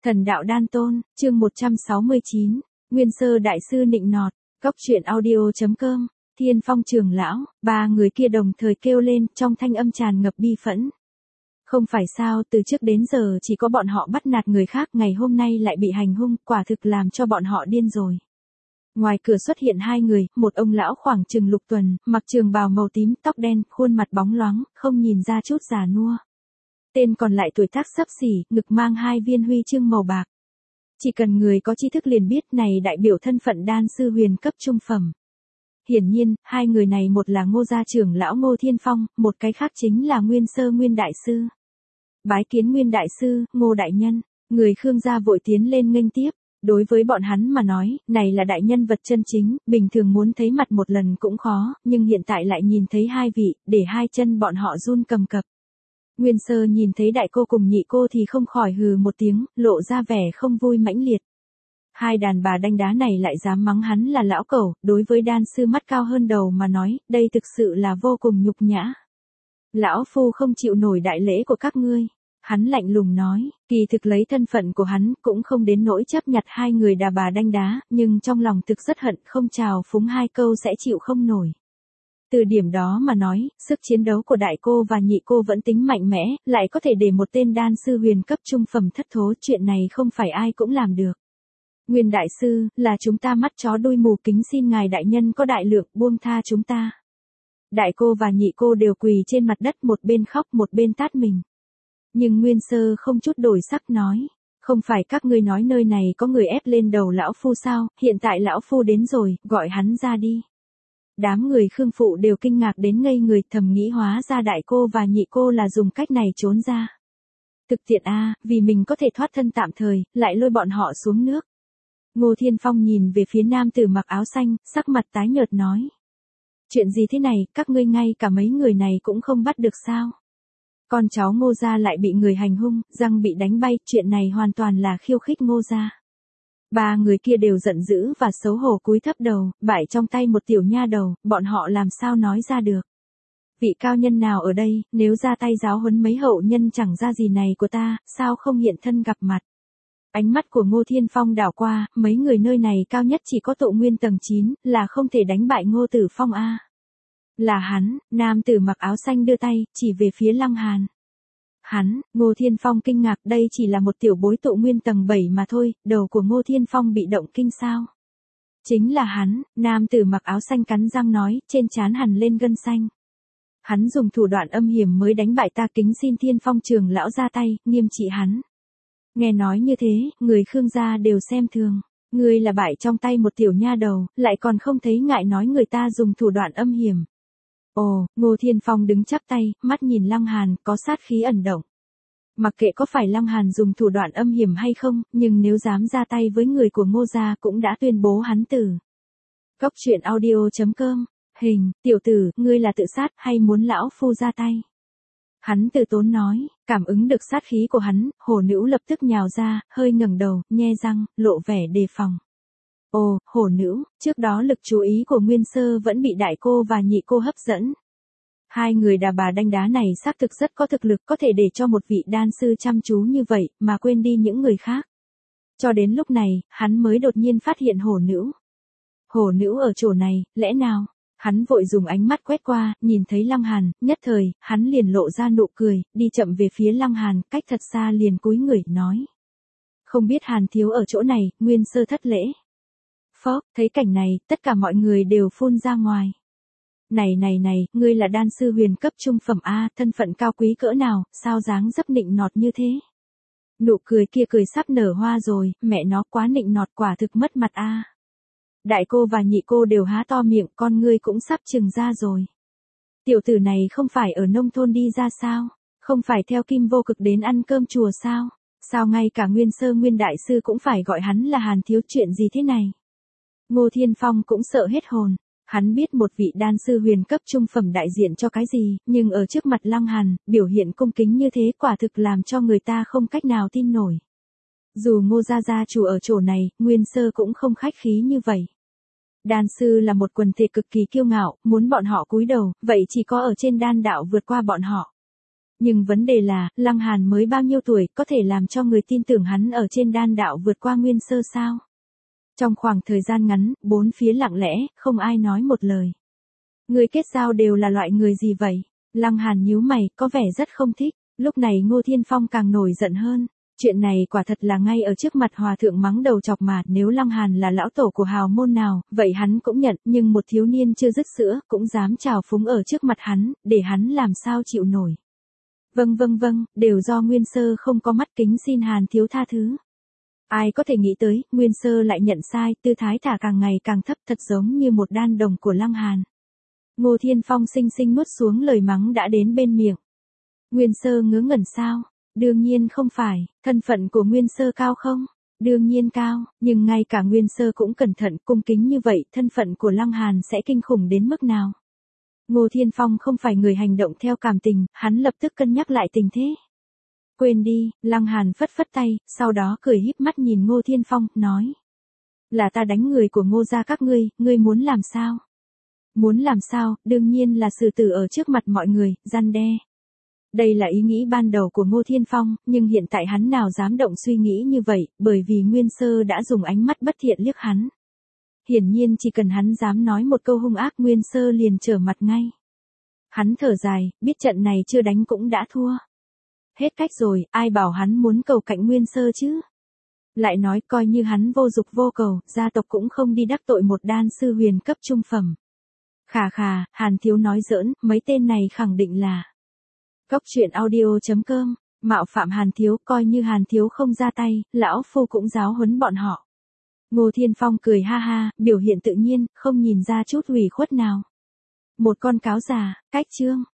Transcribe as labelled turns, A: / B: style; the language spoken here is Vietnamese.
A: Thần đạo đan tôn, chương 169, Nguyên Sơ Đại Sư nịnh nọt, Cốc truyện audio.com, Thiên Phong trưởng lão, ba người kia đồng thời kêu lên trong thanh âm tràn ngập bi phẫn. Không phải sao, từ trước đến giờ chỉ có bọn họ bắt nạt người khác, ngày hôm nay lại bị hành hung, quả thực làm cho bọn họ điên rồi. Ngoài cửa xuất hiện hai người, một ông lão khoảng chừng lục tuần, mặc trường bào màu tím, tóc đen, khuôn mặt bóng loáng, không nhìn ra chút già nua. Tên còn lại tuổi tác xấp xỉ, ngực mang hai viên huy chương màu bạc. Chỉ cần người có tri thức liền biết này đại biểu thân phận đan sư huyền cấp trung phẩm. Hiển nhiên, hai người này một là Ngô gia trưởng lão Ngô Thiên Phong, một cái khác chính là Nguyên Sơ Nguyên Đại Sư. Bái kiến Nguyên Đại Sư, Ngô Đại Nhân, người Khương gia vội tiến lên nghênh tiếp. Đối với bọn hắn mà nói, này là đại nhân vật chân chính, bình thường muốn thấy mặt một lần cũng khó, nhưng hiện tại lại nhìn thấy hai vị, để hai chân bọn họ run cầm cập. Nguyên Sơ nhìn thấy đại cô cùng nhị cô thì không khỏi hừ một tiếng, lộ ra vẻ không vui mãnh liệt. Hai đàn bà đanh đá này lại dám mắng hắn là lão cẩu, đối với đan sư mắt cao hơn đầu mà nói, đây thực sự là vô cùng nhục nhã. Lão phu không chịu nổi đại lễ của các ngươi. Hắn lạnh lùng nói, kỳ thực lấy thân phận của hắn cũng không đến nỗi chấp nhặt hai người đà bà đanh đá, nhưng trong lòng thực rất hận không chào phúng hai câu sẽ chịu không nổi. Từ điểm đó mà nói, sức chiến đấu của đại cô và nhị cô vẫn tính mạnh mẽ, lại có thể để một tên đan sư huyền cấp trung phẩm thất thố, chuyện này không phải ai cũng làm được. Nguyên Đại Sư, là chúng ta mắt chó đuôi mù, kính xin ngài đại nhân có đại lượng buông tha chúng ta. Đại cô và nhị cô đều quỳ trên mặt đất, một bên khóc một bên tát mình. Nhưng Nguyên Sơ không chút đổi sắc nói, không phải các ngươi nói nơi này có người ép lên đầu lão phu sao, hiện tại lão phu đến rồi, gọi hắn ra đi. Đám người Khương phụ đều kinh ngạc đến ngây người, thầm nghĩ hóa ra đại cô và nhị cô là dùng cách này trốn ra. Thực tiện a, vì mình có thể thoát thân tạm thời, lại lôi bọn họ xuống nước. Ngô Thiên Phong nhìn về phía nam tử mặc áo xanh, sắc mặt tái nhợt nói. Chuyện gì thế này, các ngươi ngay cả mấy người này cũng không bắt được sao? Con cháu Ngô gia lại bị người hành hung, răng bị đánh bay, chuyện này hoàn toàn là khiêu khích Ngô gia. Ba người kia đều giận dữ và xấu hổ cúi thấp đầu, bại trong tay một tiểu nha đầu, bọn họ làm sao nói ra được. Vị cao nhân nào ở đây, nếu ra tay giáo huấn mấy hậu nhân chẳng ra gì này của ta, sao không hiện thân gặp mặt. Ánh mắt của Ngô Thiên Phong đảo qua, mấy người nơi này cao nhất chỉ có tụ nguyên tầng 9, là không thể đánh bại Ngô Tử Phong a. Là hắn, nam tử mặc áo xanh đưa tay, chỉ về phía Lăng Hàn. Hắn, Ngô Thiên Phong kinh ngạc, đây chỉ là một tiểu bối tụ nguyên tầng 7 mà thôi, đầu của Ngô Thiên Phong bị động kinh sao. Chính là hắn, nam tử mặc áo xanh cắn răng nói, trên trán hằn lên gân xanh. Hắn dùng thủ đoạn âm hiểm mới đánh bại ta, kính xin Thiên Phong trưởng lão ra tay, nghiêm trị hắn. Nghe nói như thế, người Khương gia đều xem thường. Ngươi là bại trong tay một tiểu nha đầu, lại còn không thấy ngại nói người ta dùng thủ đoạn âm hiểm. Ồ, Ngô Thiên Phong đứng chắp tay, mắt nhìn Lăng Hàn, có sát khí ẩn động. Mặc kệ có phải Lăng Hàn dùng thủ đoạn âm hiểm hay không, nhưng nếu dám ra tay với người của Ngô gia cũng đã tuyên bố hắn tử. Cốc truyện audio.com, hình, tiểu tử, ngươi là tự sát hay muốn lão phu ra tay? Hắn từ tốn nói, cảm ứng được sát khí của hắn, hổ nữ lập tức nhào ra, hơi ngẩng đầu, nhe răng, lộ vẻ đề phòng. Ồ, hổ nữ, trước đó lực chú ý của Nguyên Sơ vẫn bị đại cô và nhị cô hấp dẫn. Hai người đà bà đanh đá này xác thực rất có thực lực, có thể để cho một vị đan sư chăm chú như vậy, mà quên đi những người khác. Cho đến lúc này, hắn mới đột nhiên phát hiện hổ nữ. Hổ nữ ở chỗ này, lẽ nào? Hắn vội dùng ánh mắt quét qua, nhìn thấy Lăng Hàn, nhất thời, hắn liền lộ ra nụ cười, đi chậm về phía Lăng Hàn, cách thật xa liền cúi người, nói. Không biết Hàn thiếu ở chỗ này, Nguyên Sơ thất lễ. Phó, thấy cảnh này, tất cả mọi người đều phun ra ngoài. Này, ngươi là đan sư huyền cấp trung phẩm A, thân phận cao quý cỡ nào, sao dáng dấp nịnh nọt như thế? Nụ cười kia cười sắp nở hoa rồi, mẹ nó quá nịnh nọt, quả thực mất mặt A. Đại cô và nhị cô đều há to miệng, con ngươi cũng sắp trừng ra rồi. Tiểu tử này không phải ở nông thôn đi ra sao? Không phải theo Kim Vô Cực đến ăn cơm chùa sao? Sao ngay cả Nguyên Sơ Nguyên Đại Sư cũng phải gọi hắn là Hàn thiếu, chuyện gì thế này? Ngô Thiên Phong cũng sợ hết hồn. Hắn biết một vị đan sư huyền cấp trung phẩm đại diện cho cái gì, nhưng ở trước mặt Lăng Hàn, biểu hiện cung kính như thế quả thực làm cho người ta không cách nào tin nổi. Dù Ngô gia chủ ở chỗ này, Nguyên Sơ cũng không khách khí như vậy. Đan sư là một quần thể cực kỳ kiêu ngạo, muốn bọn họ cúi đầu, vậy chỉ có ở trên đan đạo vượt qua bọn họ. Nhưng vấn đề là, Lăng Hàn mới bao nhiêu tuổi, có thể làm cho người tin tưởng hắn ở trên đan đạo vượt qua Nguyên Sơ sao? Trong khoảng thời gian ngắn, bốn phía lặng lẽ, không ai nói một lời. Người kết giao đều là loại người gì vậy? Lăng Hàn nhíu mày, có vẻ rất không thích. Lúc này Ngô Thiên Phong càng nổi giận hơn. Chuyện này quả thật là ngay ở trước mặt hòa thượng mắng đầu chọc mà, nếu Lăng Hàn là lão tổ của hào môn nào, vậy hắn cũng nhận, nhưng một thiếu niên chưa dứt sữa, cũng dám trào phúng ở trước mặt hắn, để hắn làm sao chịu nổi. Vâng, đều do Nguyên Sơ không có mắt kính, xin Hàn thiếu tha thứ. Ai có thể nghĩ tới, Nguyên Sơ lại nhận sai, tư thái thả càng ngày càng thấp, thật giống như một đan đồng của Lăng Hàn. Ngô Thiên Phong xinh xinh nuốt xuống lời mắng đã đến bên miệng. Nguyên Sơ ngớ ngẩn sao? Đương nhiên không phải, thân phận của Nguyên Sơ cao không? Đương nhiên cao, nhưng ngay cả Nguyên Sơ cũng cẩn thận, cung kính như vậy, thân phận của Lăng Hàn sẽ kinh khủng đến mức nào? Ngô Thiên Phong không phải người hành động theo cảm tình, hắn lập tức cân nhắc lại tình thế. Quên đi, Lăng Hàn phất phất tay, sau đó cười híp mắt nhìn Ngô Thiên Phong, nói. Là ta đánh người của Ngô gia các ngươi muốn làm sao? Muốn làm sao, đương nhiên là xử tử ở trước mặt mọi người, răn đe. Đây là ý nghĩ ban đầu của Ngô Thiên Phong, nhưng hiện tại hắn nào dám động suy nghĩ như vậy, bởi vì Nguyên Sơ đã dùng ánh mắt bất thiện liếc hắn. Hiển nhiên chỉ cần hắn dám nói một câu hung ác, Nguyên Sơ liền trở mặt ngay. Hắn thở dài, biết trận này chưa đánh cũng đã thua. Hết cách rồi, ai bảo hắn muốn cầu cạnh Nguyên Sơ chứ? Lại nói coi như hắn vô dục vô cầu, gia tộc cũng không đi đắc tội một đan sư huyền cấp trung phẩm. Khà, Hàn thiếu nói giỡn, mấy tên này khẳng định là. Cốc truyện audio.com, mạo phạm Hàn thiếu, coi như Hàn thiếu không ra tay, lão phu cũng giáo huấn bọn họ. Ngô Thiên Phong cười ha ha, biểu hiện tự nhiên, không nhìn ra chút ủy khuất nào. Một con cáo già, cách chương.